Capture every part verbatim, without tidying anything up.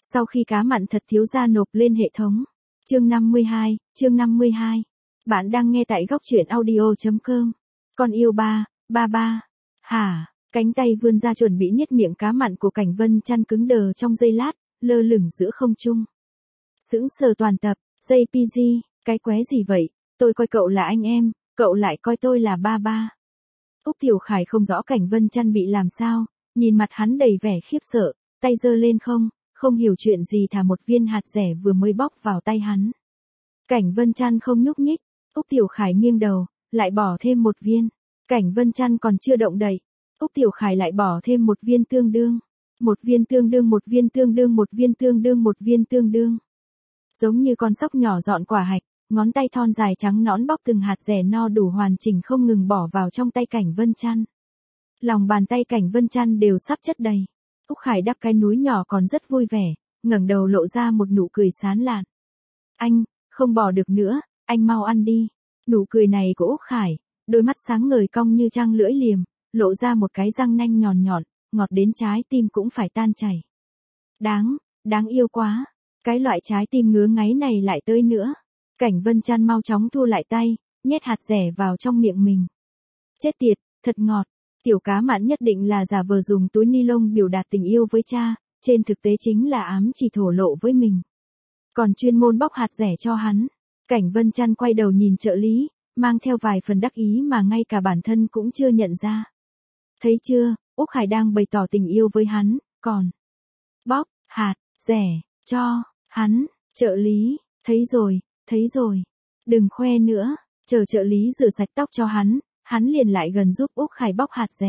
Sau khi cá mặn thật thiếu gia nộp lên hệ thống. Chương năm mươi hai, chương năm mươi hai. Bạn đang nghe tại góc truyện audio.com. Con yêu ba, ba ba. Hả? Cánh tay vươn ra chuẩn bị nhét miệng cá mặn của Cảnh Vân Chăn cứng đờ trong giây lát, lơ lửng giữa không trung. Sững sờ toàn tập, gi pê giê, cái qué gì vậy? Tôi coi cậu là anh em, cậu lại coi tôi là ba ba. Úc Tiểu Khải không rõ Cảnh Vân Chăn bị làm sao, nhìn mặt hắn đầy vẻ khiếp sợ, tay giơ lên không, không hiểu chuyện gì thả một viên hạt dẻ vừa mới bóc vào tay hắn. Cảnh Vân Chăn không nhúc nhích, Úc Tiểu Khải nghiêng đầu, lại bỏ thêm một viên. Cảnh Vân Chăn còn chưa động đậy, Úc Tiểu Khải lại bỏ thêm một viên tương đương. Một viên tương đương một viên tương đương một viên tương đương một viên tương đương. Giống như con sóc nhỏ dọn quả hạch, ngón tay thon dài trắng nõn bóc từng hạt dẻ no đủ hoàn chỉnh không ngừng bỏ vào trong tay Cảnh Vân Chăn. Lòng bàn tay Cảnh Vân Chăn đều sắp chất đầy. Úc Khải đắp cái núi nhỏ còn rất vui vẻ, ngẩng đầu lộ ra một nụ cười sán lạn. Anh, không bỏ được nữa, anh mau ăn đi. Nụ cười này của Úc Khải, đôi mắt sáng ngời cong như trăng lưỡi liềm, lộ ra một cái răng nanh nhọn nhọn, ngọt đến trái tim cũng phải tan chảy. Đáng, đáng yêu quá. Cái loại trái tim ngứa ngáy này lại tới nữa. Cảnh Vân Chăn mau chóng thu lại tay, nhét hạt dẻ vào trong miệng mình. Chết tiệt, thật ngọt. Tiểu cá mặn nhất định là giả vờ dùng túi ni lông biểu đạt tình yêu với cha, trên thực tế chính là ám chỉ thổ lộ với mình. Còn chuyên môn bóc hạt dẻ cho hắn. Cảnh Vân Chăn quay đầu nhìn trợ lý, mang theo vài phần đắc ý mà ngay cả bản thân cũng chưa nhận ra. Thấy chưa, Úc Khải đang bày tỏ tình yêu với hắn, còn bóc hạt dẻ cho hắn. Trợ lý, thấy rồi, thấy rồi. Đừng khoe nữa. Chờ trợ lý rửa sạch tóc cho hắn, hắn liền lại gần giúp Úc Khải bóc hạt dẻ.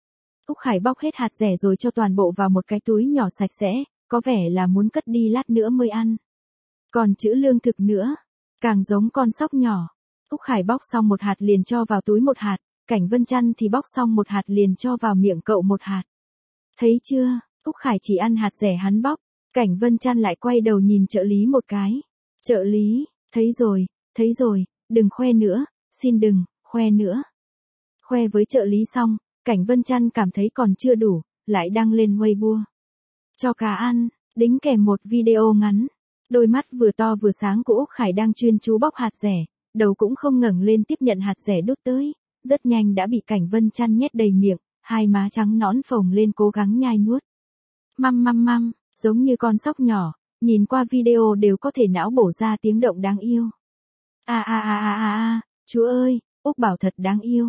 Úc Khải bóc hết hạt dẻ rồi cho toàn bộ vào một cái túi nhỏ sạch sẽ, có vẻ là muốn cất đi lát nữa mới ăn. Còn chữ lương thực nữa, càng giống con sóc nhỏ. Úc Khải bóc xong một hạt liền cho vào túi một hạt, Cảnh Vân Chăn thì bóc xong một hạt liền cho vào miệng cậu một hạt. Thấy chưa, Úc Khải chỉ ăn hạt dẻ hắn bóc, Cảnh Vân Chăn lại quay đầu nhìn trợ lý một cái. Trợ lý, thấy rồi, thấy rồi, đừng khoe nữa, xin đừng, khoe nữa. Khoe với trợ lý xong, Cảnh Vân Chăn cảm thấy còn chưa đủ, lại đăng lên Weibo. Cho cá ăn, đính kèm một video ngắn. Đôi mắt vừa to vừa sáng của Úc Khải đang chuyên chú bóc hạt dẻ, đầu cũng không ngẩng lên tiếp nhận hạt dẻ đút tới, rất nhanh đã bị Cảnh Vân Chăn nhét đầy miệng, hai má trắng nõn phồng lên cố gắng nhai nuốt. Măm măm măm, giống như con sóc nhỏ, nhìn qua video đều có thể não bổ ra tiếng động đáng yêu. A a a a a a, chúa ơi, Úc Bảo thật đáng yêu.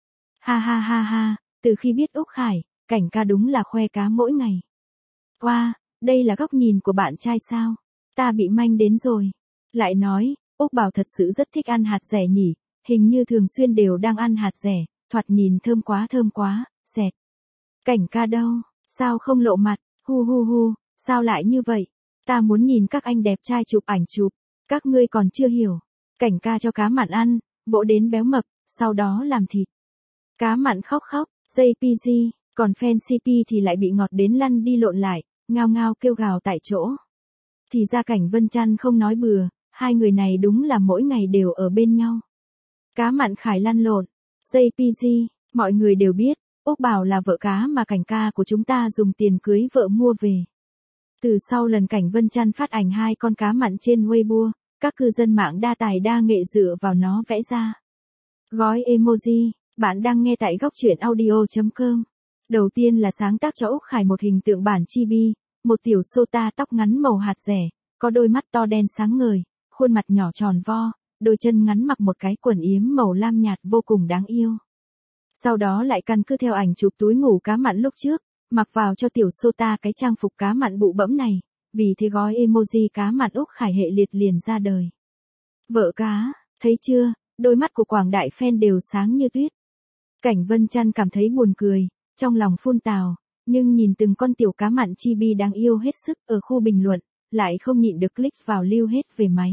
Ha ha ha ha, từ khi biết Úc Khải, Cảnh ca đúng là khoe cá mỗi ngày. Wow, đây là góc nhìn của bạn trai sao? Ta bị manh đến rồi. Lại nói, Úc Bảo thật sự rất thích ăn hạt dẻ nhỉ, hình như thường xuyên đều đang ăn hạt dẻ, thoạt nhìn thơm quá thơm quá, xẹt. Cảnh ca đâu, sao không lộ mặt, hu hu hu, sao lại như vậy? Ta muốn nhìn các anh đẹp trai chụp ảnh chụp, các ngươi còn chưa hiểu. Cảnh ca cho cá mặn ăn, vỗ đến béo mập, sau đó làm thịt. Cá mặn khóc khóc, gi pê giê, còn fan xê pê thì lại bị ngọt đến lăn đi lộn lại, ngao ngao kêu gào tại chỗ. Thì ra Cảnh Vân Chăn không nói bừa, hai người này đúng là mỗi ngày đều ở bên nhau. Cá mặn Khải lăn lộn, gi pê giê, mọi người đều biết, Úc Bảo là vợ cá mà Cảnh ca của chúng ta dùng tiền cưới vợ mua về. Từ sau lần Cảnh Vân Chăn phát ảnh hai con cá mặn trên Weibo, các cư dân mạng đa tài đa nghệ dựa vào nó vẽ ra gói emoji. Bạn đang nghe tại góc truyện audio.com. Đầu tiên là sáng tác cho Úc Khải một hình tượng bản chibi, một tiểu sota tóc ngắn màu hạt dẻ, có đôi mắt to đen sáng ngời, khuôn mặt nhỏ tròn vo, đôi chân ngắn mặc một cái quần yếm màu lam nhạt vô cùng đáng yêu. Sau đó lại căn cứ theo ảnh chụp túi ngủ cá mặn lúc trước, mặc vào cho tiểu sota cái trang phục cá mặn bụ bẫm này, vì thế gói emoji cá mặn Úc Khải hệ liệt liền ra đời. Vợ cá, thấy chưa, đôi mắt của quảng đại fan đều sáng như tuyết. Cảnh Vân Chăn cảm thấy buồn cười, trong lòng phun tào, nhưng nhìn từng con tiểu cá mặn chibi đáng yêu hết sức ở khu bình luận, lại không nhịn được click vào lưu hết về máy.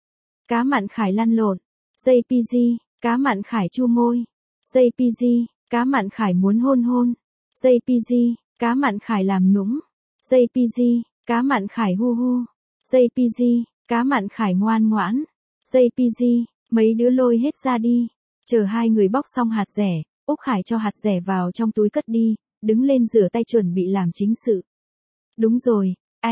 Cá mặn Khải lăn lộn, gi pê giê, cá mặn Khải chu môi, gi pê giê, cá mặn Khải muốn hôn hôn, gi pê giê, cá mặn Khải làm nũng, gi pê giê, cá mặn Khải hu hu, gi pê giê, cá mặn Khải ngoan ngoãn, gi pê giê, mấy đứa lôi hết ra đi. Chờ hai người bóc xong hạt dẻ, Úc Khải cho hạt dẻ vào trong túi cất đi, đứng lên rửa tay chuẩn bị làm chính sự. Đúng rồi, anh,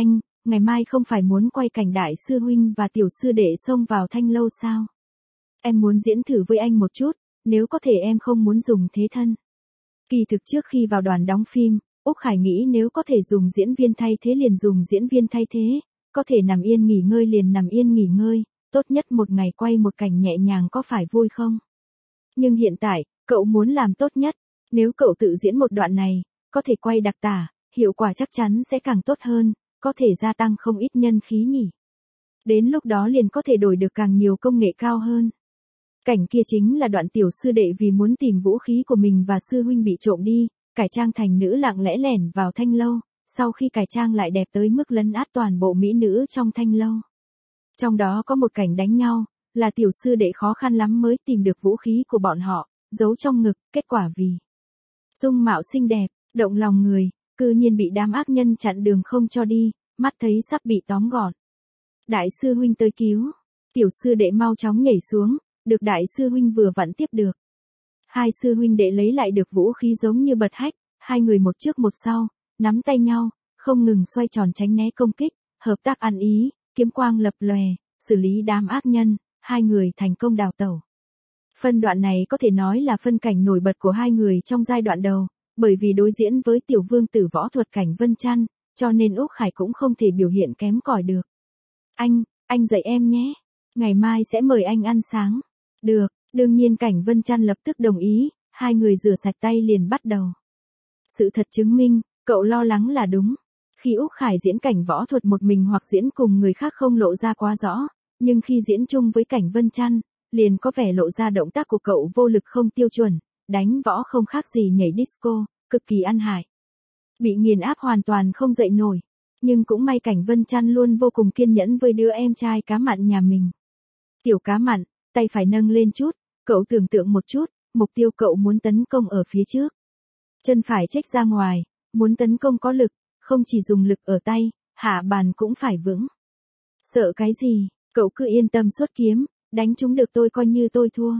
ngày mai không phải muốn quay cảnh đại sư huynh và tiểu sư đệ xông vào thanh lâu sao? Em muốn diễn thử với anh một chút, nếu có thể em không muốn dùng thế thân. Kỳ thực trước khi vào đoàn đóng phim, Úc Khải nghĩ nếu có thể dùng diễn viên thay thế liền dùng diễn viên thay thế, có thể nằm yên nghỉ ngơi liền nằm yên nghỉ ngơi, tốt nhất một ngày quay một cảnh nhẹ nhàng có phải vui không? Nhưng hiện tại, cậu muốn làm tốt nhất, nếu cậu tự diễn một đoạn này, có thể quay đặc tả, hiệu quả chắc chắn sẽ càng tốt hơn, có thể gia tăng không ít nhân khí nhỉ. Đến lúc đó liền có thể đổi được càng nhiều công nghệ cao hơn. Cảnh kia chính là đoạn tiểu sư đệ vì muốn tìm vũ khí của mình và sư huynh bị trộm đi, cải trang thành nữ lặng lẽ lẻn vào thanh lâu, sau khi cải trang lại đẹp tới mức lấn át toàn bộ mỹ nữ trong thanh lâu. Trong đó có một cảnh đánh nhau, là tiểu sư đệ khó khăn lắm mới tìm được vũ khí của bọn họ, giấu trong ngực, kết quả vì dung mạo xinh đẹp, động lòng người, cư nhiên bị đám ác nhân chặn đường không cho đi, mắt thấy sắp bị tóm gọn. Đại sư huynh tới cứu, tiểu sư đệ mau chóng nhảy xuống, được đại sư huynh vừa vặn tiếp được. Hai sư huynh đệ lấy lại được vũ khí giống như bật hách, hai người một trước một sau, nắm tay nhau, không ngừng xoay tròn tránh né công kích, hợp tác ăn ý, kiếm quang lập lòe, xử lý đám ác nhân, hai người thành công đào tẩu. Phân đoạn này có thể nói là phân cảnh nổi bật của hai người trong giai đoạn đầu, bởi vì đối diễn với tiểu vương tử võ thuật Cảnh Vân Trăn, cho nên Úc Khải cũng không thể biểu hiện kém cỏi được. Anh, anh dạy em nhé, ngày mai sẽ mời anh ăn sáng. Được, đương nhiên Cảnh Vân Trăn lập tức đồng ý, hai người rửa sạch tay liền bắt đầu. Sự thật chứng minh, cậu lo lắng là đúng. Khi Úc Khải diễn cảnh võ thuật một mình hoặc diễn cùng người khác không lộ ra quá rõ, nhưng khi diễn chung với Cảnh Vân Trăn, liền có vẻ lộ ra động tác của cậu vô lực không tiêu chuẩn, đánh võ không khác gì nhảy disco, cực kỳ ăn hại. Bị nghiền áp hoàn toàn không dậy nổi, nhưng cũng may Cảnh Vân Trăn luôn vô cùng kiên nhẫn với đứa em trai cá mặn nhà mình. Tiểu cá mặn, tay phải nâng lên chút, cậu tưởng tượng một chút, mục tiêu cậu muốn tấn công ở phía trước. Chân phải chếch ra ngoài, muốn tấn công có lực, không chỉ dùng lực ở tay, hạ bàn cũng phải vững. Sợ cái gì, cậu cứ yên tâm xuất kiếm, đánh chúng được tôi coi như tôi thua.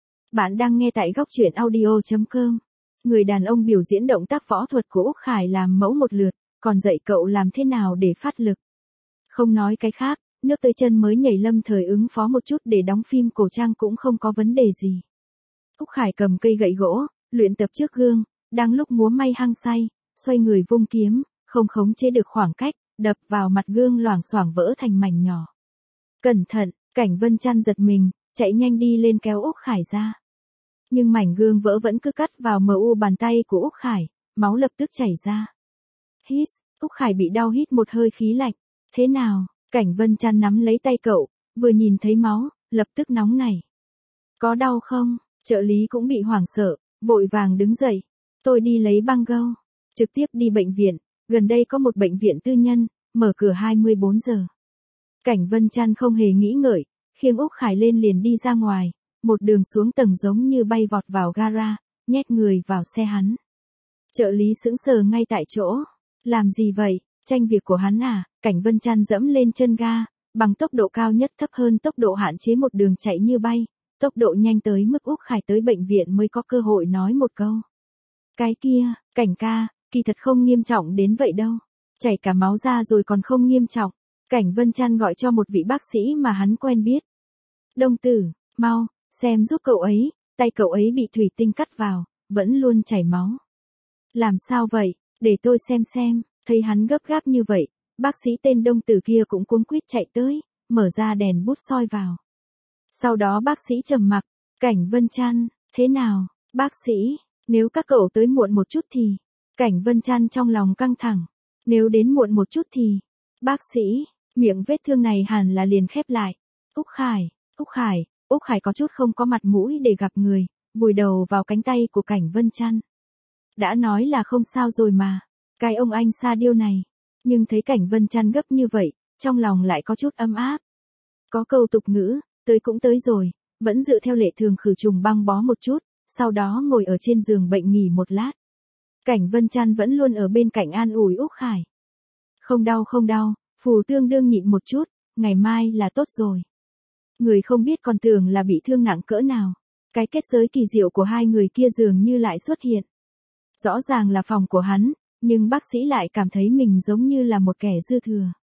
Bạn đang nghe tại góc truyện audio chấm com. Người đàn ông biểu diễn động tác võ thuật của Úc Khải làm mẫu một lượt, còn dạy cậu làm thế nào để phát lực. Không nói cái khác, nước tới chân mới nhảy lâm thời ứng phó một chút để đóng phim cổ trang cũng không có vấn đề gì. Úc Khải cầm cây gậy gỗ, luyện tập trước gương, đang lúc múa may hăng say, xoay người vung kiếm, không khống chế được khoảng cách, đập vào mặt gương loảng xoảng vỡ thành mảnh nhỏ. Cẩn thận, Cảnh Vân Trăn giật mình, chạy nhanh đi lên kéo Úc Khải ra. Nhưng mảnh gương vỡ vẫn cứ cắt vào mờ u bàn tay của Úc Khải, máu lập tức chảy ra. Hít, Úc Khải bị đau hít một hơi khí lạnh. Thế nào? Cảnh Vân Trăn nắm lấy tay cậu, vừa nhìn thấy máu, lập tức nóng nảy. Có đau không? Trợ lý cũng bị hoảng sợ, vội vàng đứng dậy. Tôi đi lấy băng gâu, trực tiếp đi bệnh viện, gần đây có một bệnh viện tư nhân, mở cửa hai mươi bốn giờ. Cảnh Vân Trăn không hề nghĩ ngợi, khiêng Úc Khải lên liền đi ra ngoài, một đường xuống tầng giống như bay vọt vào gara, nhét người vào xe hắn. Trợ lý sững sờ ngay tại chỗ. Làm gì vậy? Tranh việc của hắn à? Cảnh Vân Trăn dẫm lên chân ga, bằng tốc độ cao nhất thấp hơn tốc độ hạn chế một đường chạy như bay, tốc độ nhanh tới mức Úc Khải tới bệnh viện mới có cơ hội nói một câu. Cái kia, Cảnh ca, kỳ thật không nghiêm trọng đến vậy đâu. Chảy cả máu ra rồi còn không nghiêm trọng. Cảnh Vân Trăn gọi cho một vị bác sĩ mà hắn quen biết. Đông tử, mau, xem giúp cậu ấy, tay cậu ấy bị thủy tinh cắt vào, vẫn luôn chảy máu. Làm sao vậy, để tôi xem xem, thấy hắn gấp gáp như vậy, bác sĩ tên Đông tử kia cũng cuống quýt chạy tới, mở ra đèn bút soi vào. Sau đó bác sĩ trầm mặc, Cảnh Vân Trăn, thế nào, bác sĩ, nếu các cậu tới muộn một chút thì, Cảnh Vân Trăn trong lòng căng thẳng, nếu đến muộn một chút thì, bác sĩ, miệng vết thương này hẳn là liền khép lại. Úc Khải, Úc Khải, Úc Khải có chút không có mặt mũi để gặp người, vùi đầu vào cánh tay của Cảnh Vân Trăn. Đã nói là không sao rồi mà, cái ông anh sa điêu này, nhưng thấy Cảnh Vân Trăn gấp như vậy, trong lòng lại có chút ấm áp. Có câu tục ngữ, tới cũng tới rồi, vẫn dựa theo lệ thường khử trùng băng bó một chút, sau đó ngồi ở trên giường bệnh nghỉ một lát. Cảnh Vân Trăn vẫn luôn ở bên cạnh an ủi Úc Khải. Không đau không đau, phù tương đương nhịn một chút, ngày mai là tốt rồi. Người không biết còn tưởng là bị thương nặng cỡ nào. Cái kết giới kỳ diệu của hai người kia dường như lại xuất hiện. Rõ ràng là phòng của hắn, nhưng bác sĩ lại cảm thấy mình giống như là một kẻ dư thừa.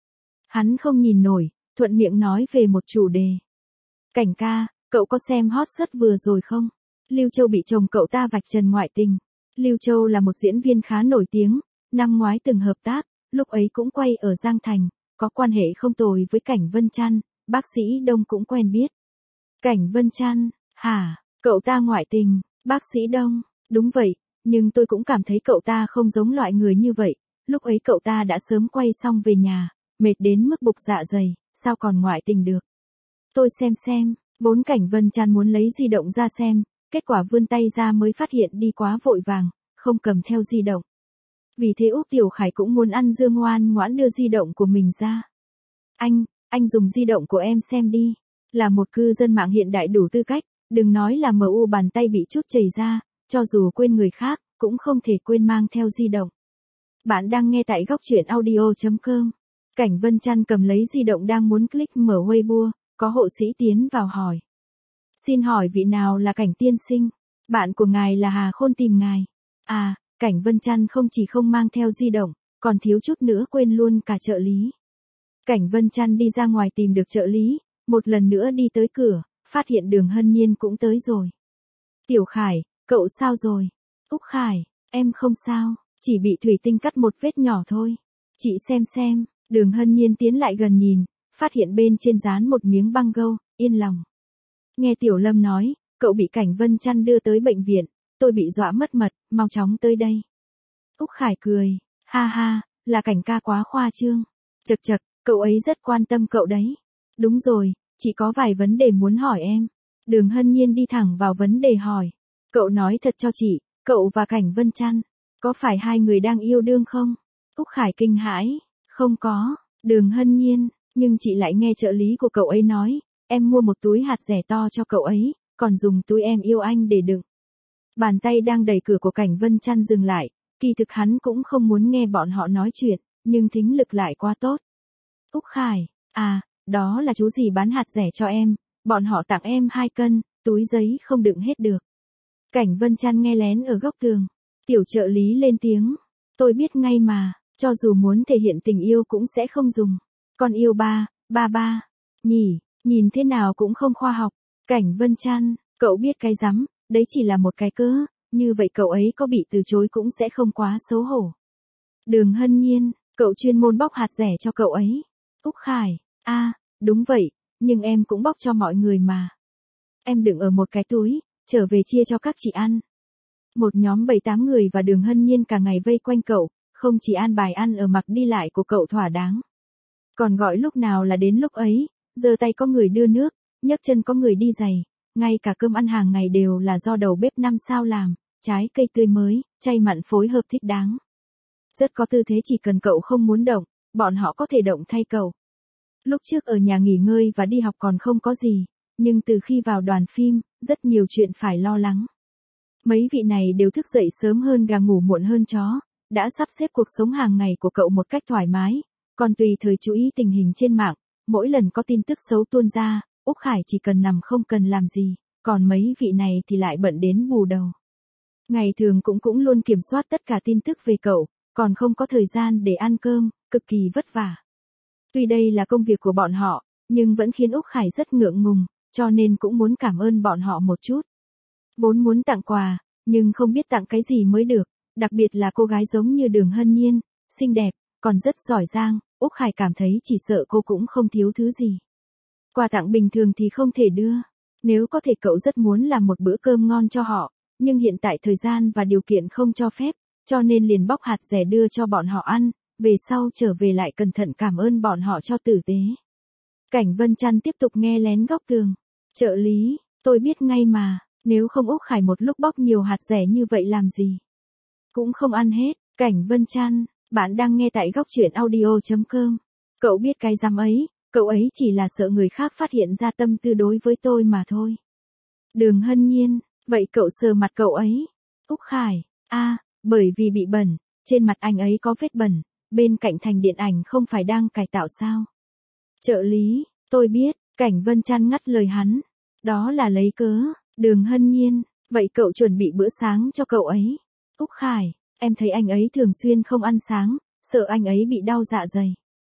Hắn không nhìn nổi, thuận miệng nói về một chủ đề. Cảnh ca, cậu có xem hot search vừa rồi không? Lưu Châu bị chồng cậu ta vạch trần ngoại tình. Lưu Châu là một diễn viên khá nổi tiếng, năm ngoái từng hợp tác, lúc ấy cũng quay ở Giang Thành, có quan hệ không tồi với Cảnh Vân Trăn, bác sĩ Đông cũng quen biết. Cảnh Vân Trăn, hả, cậu ta ngoại tình, bác sĩ Đông, đúng vậy, nhưng tôi cũng cảm thấy cậu ta không giống loại người như vậy, lúc ấy cậu ta đã sớm quay xong về nhà, mệt đến mức bục dạ dày, sao còn ngoại tình được. Tôi xem xem, vốn Cảnh Vân Trăn muốn lấy di động ra xem, kết quả vươn tay ra mới phát hiện đi quá vội vàng, không cầm theo di động. Vì thế Úc Tiểu Khải cũng muốn ăn dưa ngoan ngoãn đưa di động của mình ra. Anh, anh dùng di động của em xem đi. Là một cư dân mạng hiện đại đủ tư cách, đừng nói là em u bàn tay bị chút chảy ra, cho dù quên người khác, cũng không thể quên mang theo di động. Bạn đang nghe tại góc truyện audio chấm com. Cảnh Vân Trăn cầm lấy di động đang muốn click mở Weibo, có hộ sĩ tiến vào hỏi. Xin hỏi vị nào là Cảnh tiên sinh? Bạn của ngài là Hà Khôn tìm ngài. À, Cảnh Vân Trăn không chỉ không mang theo di động, còn thiếu chút nữa quên luôn cả trợ lý. Cảnh Vân Trăn đi ra ngoài tìm được trợ lý, một lần nữa đi tới cửa, phát hiện Đường Hân Nhiên cũng tới rồi. Tiểu Khải, cậu sao rồi? Úc Khải, em không sao, chỉ bị thủy tinh cắt một vết nhỏ thôi. Chị xem xem, Đường Hân Nhiên tiến lại gần nhìn, phát hiện bên trên dán một miếng băng gâu, yên lòng. Nghe Tiểu Lâm nói, cậu bị Cảnh Vân Trăn đưa tới bệnh viện, tôi bị dọa mất mật, mau chóng tới đây. Úc Khải cười, ha ha, là Cảnh ca quá khoa trương. Chật chật, cậu ấy rất quan tâm cậu đấy. Đúng rồi, chị có vài vấn đề muốn hỏi em. Đường Hân Nhiên đi thẳng vào vấn đề hỏi. Cậu nói thật cho chị, cậu và Cảnh Vân Trăn, có phải hai người đang yêu đương không? Úc Khải kinh hãi, không có. Đường Hân Nhiên, nhưng chị lại nghe trợ lý của cậu ấy nói, em mua một túi hạt dẻ to cho cậu ấy, còn dùng túi em yêu anh để đựng. Bàn tay đang đẩy cửa của Cảnh Vân Trăn dừng lại, kỳ thực hắn cũng không muốn nghe bọn họ nói chuyện, nhưng thính lực lại quá tốt. Úc Khải, à, đó là chú gì bán hạt dẻ cho em, bọn họ tặng em hai cân, túi giấy không đựng hết được. Cảnh Vân Trăn nghe lén ở góc tường, tiểu trợ lý lên tiếng, tôi biết ngay mà, cho dù muốn thể hiện tình yêu cũng sẽ không dùng. Con yêu ba, ba ba, nhỉ, nhìn thế nào cũng không khoa học. Cảnh Vân Trăn, cậu biết cái rắm, đấy chỉ là một cái cớ, như vậy cậu ấy có bị từ chối cũng sẽ không quá xấu hổ. Đường Hân Nhiên, cậu chuyên môn bóc hạt dẻ cho cậu ấy. Úc Khải, a, à, đúng vậy, nhưng em cũng bóc cho mọi người mà. Em đựng ở một cái túi, trở về chia cho các chị ăn. Một nhóm bảy tám người và Đường Hân Nhiên cả ngày vây quanh cậu, không chỉ an bài ăn ở mặc đi lại của cậu thỏa đáng. Còn gọi lúc nào là đến lúc ấy, giơ tay có người đưa nước, nhấc chân có người đi giày, ngay cả cơm ăn hàng ngày đều là do đầu bếp năm sao làm, trái cây tươi mới, chay mặn phối hợp thích đáng. Rất có tư thế, chỉ cần cậu không muốn động, bọn họ có thể động thay cậu. Lúc trước ở nhà nghỉ ngơi và đi học còn không có gì, nhưng từ khi vào đoàn phim, rất nhiều chuyện phải lo lắng. Mấy vị này đều thức dậy sớm hơn gà ngủ muộn hơn chó, đã sắp xếp cuộc sống hàng ngày của cậu một cách thoải mái, còn tùy thời chú ý tình hình trên mạng, mỗi lần có tin tức xấu tuôn ra, Úc Khải chỉ cần nằm không cần làm gì, còn mấy vị này thì lại bận đến bù đầu. Ngày thường cũng cũng luôn kiểm soát tất cả tin tức về cậu, còn không có thời gian để ăn cơm, cực kỳ vất vả. Tuy đây là công việc của bọn họ, nhưng vẫn khiến Úc Khải rất ngượng ngùng, cho nên cũng muốn cảm ơn bọn họ một chút. Vốn muốn tặng quà, nhưng không biết tặng cái gì mới được, đặc biệt là cô gái giống như Đường Hân Nhiên, xinh đẹp, còn rất giỏi giang, Úc Khải cảm thấy chỉ sợ cô cũng không thiếu thứ gì. Quà tặng bình thường thì không thể đưa, nếu có thể cậu rất muốn làm một bữa cơm ngon cho họ, nhưng hiện tại thời gian và điều kiện không cho phép, cho nên liền bóc hạt dẻ đưa cho bọn họ ăn, về sau trở về lại cẩn thận cảm ơn bọn họ cho tử tế. Cảnh Vân Trăn tiếp tục nghe lén góc tường. Trợ lý, tôi biết ngay mà, nếu không Úc Khải một lúc bóc nhiều hạt dẻ như vậy làm gì? Cũng không ăn hết. Cảnh Vân Trăn, bạn đang nghe tại góc truyện audio chấm com. Cậu biết cái rắm ấy, cậu ấy chỉ là sợ người khác phát hiện ra tâm tư đối với tôi mà thôi. Đường Hân Nhiên, vậy cậu sờ mặt cậu ấy. Úc Khải, a, à, bởi vì bị bẩn, trên mặt anh ấy có vết bẩn, bên cạnh thành điện ảnh không phải đang cải tạo sao? Trợ lý, tôi biết, Cảnh Vân Trăn ngắt lời hắn. Đó là lấy cớ. Đường Hân Nhiên, vậy cậu chuẩn bị bữa sáng cho cậu ấy. Úc Khải, em thấy anh ấy thường xuyên không ăn sáng, sợ anh ấy bị đau dạ dày.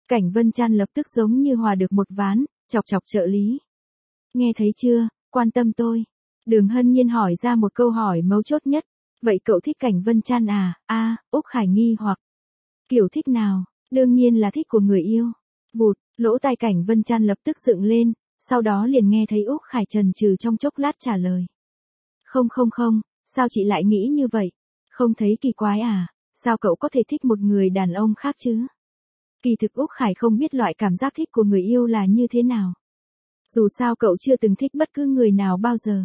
Cảnh Vân Trăn lập tức giống như hòa được một ván, chọc chọc trợ lý. Nghe thấy chưa, quan tâm tôi. Đường Hân Nhiên hỏi ra một câu hỏi mấu chốt nhất. Vậy cậu thích Cảnh Vân Trăn à? A, à, Úc Khải nghi hoặc. Kiểu thích nào? Đương nhiên là thích của người yêu. Vụt, lỗ tai Cảnh Vân Trăn lập tức dựng lên, sau đó liền nghe thấy Úc Khải chần chừ trong chốc lát trả lời. Không không không, sao chị lại nghĩ như vậy? Không thấy kỳ quái à? Sao cậu có thể thích một người đàn ông khác chứ? Kỳ thực Úc Khải không biết loại cảm giác thích của người yêu là như thế nào. Dù sao cậu chưa từng thích bất cứ người nào bao giờ.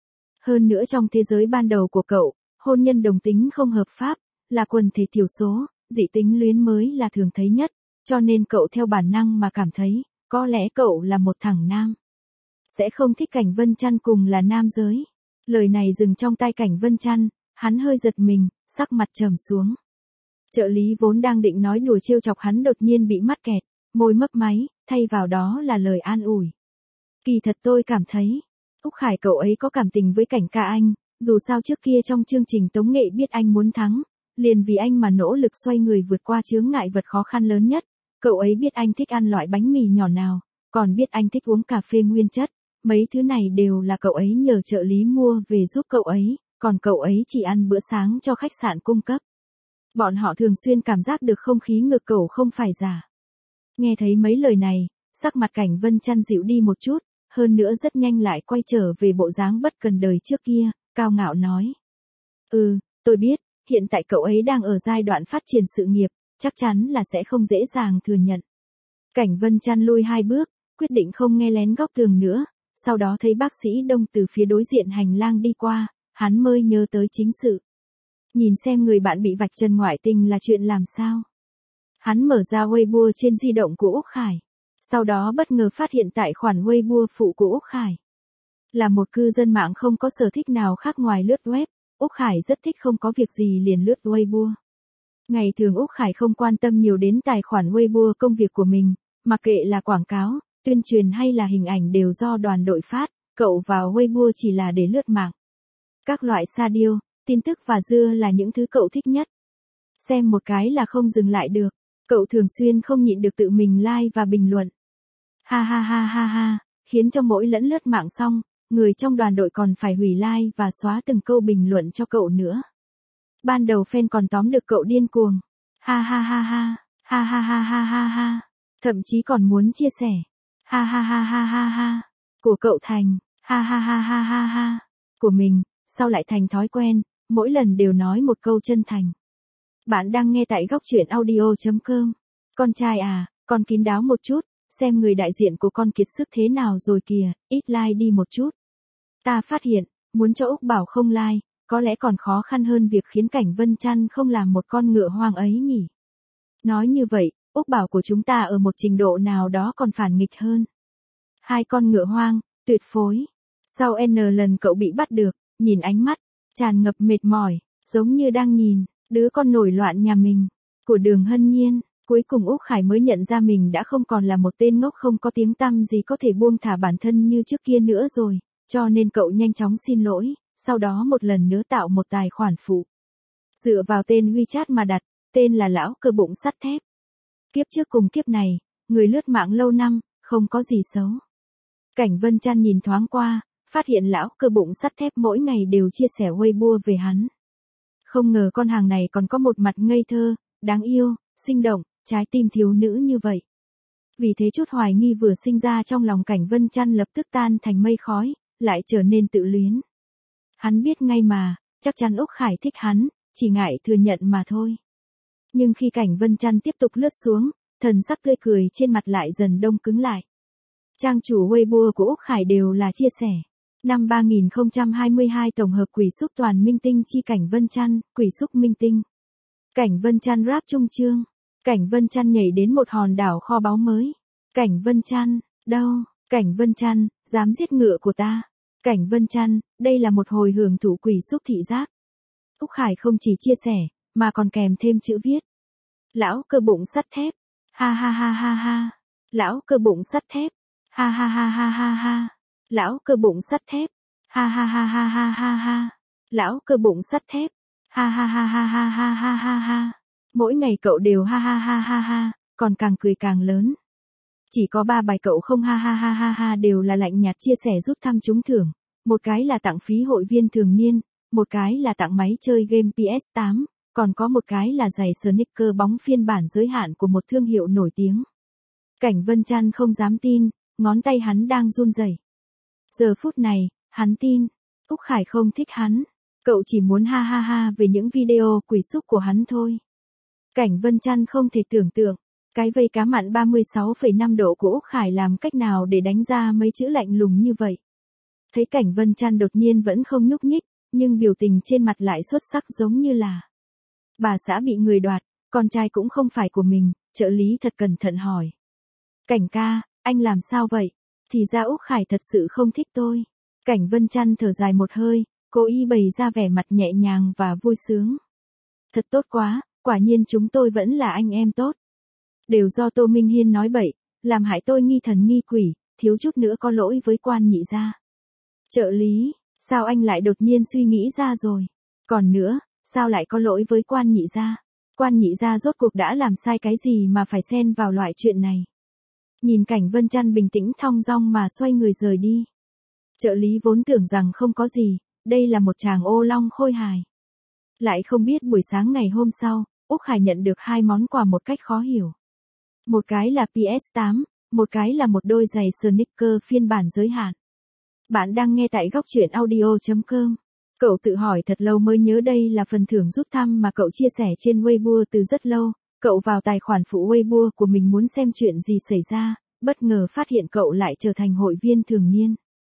Hơn nữa trong thế giới ban đầu của cậu, hôn nhân đồng tính không hợp pháp, là quần thể thiểu số, dị tính luyến mới là thường thấy nhất, cho nên cậu theo bản năng mà cảm thấy, có lẽ cậu là một thằng nam. Sẽ không thích Cảnh Vân Trăn cùng là nam giới. Lời này dừng trong tai Cảnh Vân Trăn, hắn hơi giật mình, sắc mặt trầm xuống. Trợ lý vốn đang định nói đùa trêu chọc hắn đột nhiên bị mắc kẹt, môi mấp máy, thay vào đó là lời an ủi. Kỳ thật tôi cảm thấy, Úc Khải cậu ấy có cảm tình với Cảnh ca anh, dù sao trước kia trong chương trình tống nghệ biết anh muốn thắng, liền vì anh mà nỗ lực xoay người vượt qua chướng ngại vật khó khăn lớn nhất, cậu ấy biết anh thích ăn loại bánh mì nhỏ nào, còn biết anh thích uống cà phê nguyên chất, mấy thứ này đều là cậu ấy nhờ trợ lý mua về giúp cậu ấy, còn cậu ấy chỉ ăn bữa sáng cho khách sạn cung cấp. Bọn họ thường xuyên cảm giác được không khí ngược cậu không phải giả. Nghe thấy mấy lời này, sắc mặt Cảnh Vân Trăn dịu đi một chút, hơn nữa rất nhanh lại quay trở về bộ dáng bất cần đời trước kia, cao ngạo nói. Ừ, tôi biết, hiện tại cậu ấy đang ở giai đoạn phát triển sự nghiệp, chắc chắn là sẽ không dễ dàng thừa nhận. Cảnh Vân Trăn lui hai bước, quyết định không nghe lén góc tường nữa, sau đó thấy bác sĩ Đông từ phía đối diện hành lang đi qua, hắn mới nhớ tới chính sự. Nhìn xem người bạn bị vạch trần ngoại tình là chuyện làm sao. Hắn mở ra Weibo trên di động của Úc Khải. Sau đó bất ngờ phát hiện tài khoản Weibo phụ của Úc Khải. Là một cư dân mạng không có sở thích nào khác ngoài lướt web, Úc Khải rất thích không có việc gì liền lướt Weibo. Ngày thường Úc Khải không quan tâm nhiều đến tài khoản Weibo công việc của mình, mặc kệ là quảng cáo, tuyên truyền hay là hình ảnh đều do đoàn đội phát, cậu vào Weibo chỉ là để lướt mạng. Các loại sa điêu, tin tức và dưa là những thứ cậu thích nhất. Xem một cái là không dừng lại được, cậu thường xuyên không nhịn được tự mình like và bình luận. Ha ha ha ha ha, khiến cho mỗi lẫn lướt mạng xong, người trong đoàn đội còn phải hủy like và xóa từng câu bình luận cho cậu nữa. Ban đầu fan còn tóm được cậu điên cuồng. Ha ha ha ha, ha ha ha ha ha ha, thậm chí còn muốn chia sẻ. Ha ha ha ha ha ha, của cậu thành, ha ha ha ha ha ha, của mình, sau lại thành thói quen, mỗi lần đều nói một câu chân thành. Bạn đang nghe tại góc truyện audio chấm com. Con trai à, con kín đáo một chút, xem người đại diện của con kiệt sức thế nào rồi kìa, ít like đi một chút. Ta phát hiện, muốn cho Úc Bảo không like, có lẽ còn khó khăn hơn việc khiến Cảnh Vân Trăn không làm một con ngựa hoang ấy nhỉ. Nói như vậy, Úc Bảo của chúng ta ở một trình độ nào đó còn phản nghịch hơn. Hai con ngựa hoang, tuyệt phối. Sau N lần cậu bị bắt được, nhìn ánh mắt, tràn ngập mệt mỏi, giống như đang nhìn, đứa con nổi loạn nhà mình, của Đường Hân Nhiên. Cuối cùng Úc Khải mới nhận ra mình đã không còn là một tên ngốc không có tiếng tăm gì có thể buông thả bản thân như trước kia nữa rồi, cho nên cậu nhanh chóng xin lỗi, sau đó một lần nữa tạo một tài khoản phụ. Dựa vào tên WeChat mà đặt, tên là Lão Cơ Bụng Sắt Thép. Kiếp trước cùng kiếp này, người lướt mạng lâu năm, không có gì xấu. Cảnh Vân Trăn nhìn thoáng qua, phát hiện Lão Cơ Bụng Sắt Thép mỗi ngày đều chia sẻ Weibo về hắn. Không ngờ con hàng này còn có một mặt ngây thơ, đáng yêu, sinh động, trái tim thiếu nữ như vậy. Vì thế chút hoài nghi vừa sinh ra trong lòng Cảnh Vân Trăn lập tức tan thành mây khói, lại trở nên tự luyến. Hắn biết ngay mà, chắc chắn Úc Khải thích hắn, chỉ ngại thừa nhận mà thôi. Nhưng khi Cảnh Vân Trăn tiếp tục lướt xuống, thần sắc tươi cười trên mặt lại dần đông cứng lại. Trang chủ Weibo của Úc Khải đều là chia sẻ. Năm ba không hai hai tổng hợp quỷ xúc toàn minh tinh chi Cảnh Vân Trăn, quỷ xúc minh tinh. Cảnh Vân Trăn rap trung chương. Cảnh Vân Trăn nhảy đến một hòn đảo kho báu mới. Cảnh Vân Trăn, đâu? Cảnh Vân Trăn, dám giết ngựa của ta. Cảnh Vân Trăn, đây là một hồi hưởng thụ quỷ xúc thị giác. Úc Khải không chỉ chia sẻ, mà còn kèm thêm chữ viết. Lão Cơ Bụng Sắt Thép. Ha ha ha ha ha. Lão Cơ Bụng Sắt Thép. Ha ha ha ha ha ha. Lão Cơ Bụng Sắt Thép. Ha ha ha ha ha ha ha. Lão Cơ Bụng Sắt Thép. Ha ha ha ha ha ha ha ha ha. Mỗi ngày cậu đều ha ha ha ha ha, còn càng cười càng lớn. Chỉ có ba bài cậu không ha ha ha ha ha đều là lạnh nhạt chia sẻ rút thăm trúng thưởng. Một cái là tặng phí hội viên thường niên, một cái là tặng máy chơi game P S tám, còn có một cái là giày sneaker bóng phiên bản giới hạn của một thương hiệu nổi tiếng. Cảnh Vân Trăn không dám tin, ngón tay hắn đang run rẩy. Giờ phút này, hắn tin, Úc Khải không thích hắn, cậu chỉ muốn ha ha ha về những video quỷ xúc của hắn thôi. Cảnh Vân Trăn không thể tưởng tượng, cái vây cá mặn ba mươi sáu phẩy năm độ của Úc Khải làm cách nào để đánh ra mấy chữ lạnh lùng như vậy. Thấy Cảnh Vân Trăn đột nhiên vẫn không nhúc nhích, nhưng biểu tình trên mặt lại xuất sắc giống như là bà xã bị người đoạt, con trai cũng không phải của mình, trợ lý thật cẩn thận hỏi. Cảnh ca, anh làm sao vậy? Thì ra Úc Khải thật sự không thích tôi. Cảnh Vân Trăn thở dài một hơi, cố ý bày ra vẻ mặt nhẹ nhàng và vui sướng. Thật tốt quá, quả nhiên chúng tôi vẫn là anh em tốt. Đều do Tô Minh Hiên nói bậy, làm hại tôi nghi thần nghi quỷ, thiếu chút nữa có lỗi với quan nhị gia. Trợ lý, sao anh lại đột nhiên suy nghĩ ra rồi? Còn nữa, sao lại có lỗi với quan nhị gia? Quan nhị gia rốt cuộc đã làm sai cái gì mà phải xen vào loại chuyện này? Nhìn Cảnh Vân Trăn bình tĩnh thong dong mà xoay người rời đi. Trợ lý vốn tưởng rằng không có gì, đây là một chàng ô long khôi hài. Lại không biết buổi sáng ngày hôm sau, Úc Khải nhận được hai món quà một cách khó hiểu. Một cái là P S tám, một cái là một đôi giày sneaker phiên bản giới hạn. Bạn đang nghe tại góc truyện audio chấm com. Cậu tự hỏi thật lâu mới nhớ đây là phần thưởng rút thăm mà cậu chia sẻ trên Weibo từ rất lâu. Cậu vào tài khoản phụ Weibo của mình muốn xem chuyện gì xảy ra, bất ngờ phát hiện cậu lại trở thành hội viên thường niên.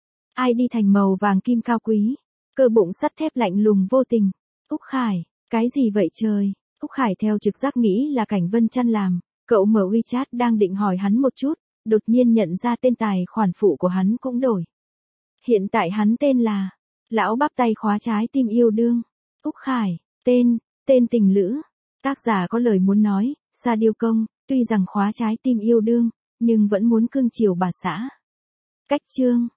i đê thành màu vàng kim cao quý, cơ bụng sắt thép lạnh lùng vô tình. Úc Khải, cái gì vậy trời? Úc Khải theo trực giác nghĩ là Cảnh Vân Trăn làm, cậu mở WeChat đang định hỏi hắn một chút, đột nhiên nhận ra tên tài khoản phụ của hắn cũng đổi. Hiện tại hắn tên là Lão Bắp Tay Khóa Trái Tim Yêu Đương. Úc Khải, tên, tên tình lữ. Tác giả có lời muốn nói, Sa Điêu Công, tuy rằng khóa trái tim yêu đương, nhưng vẫn muốn cưng chiều bà xã. Cách chương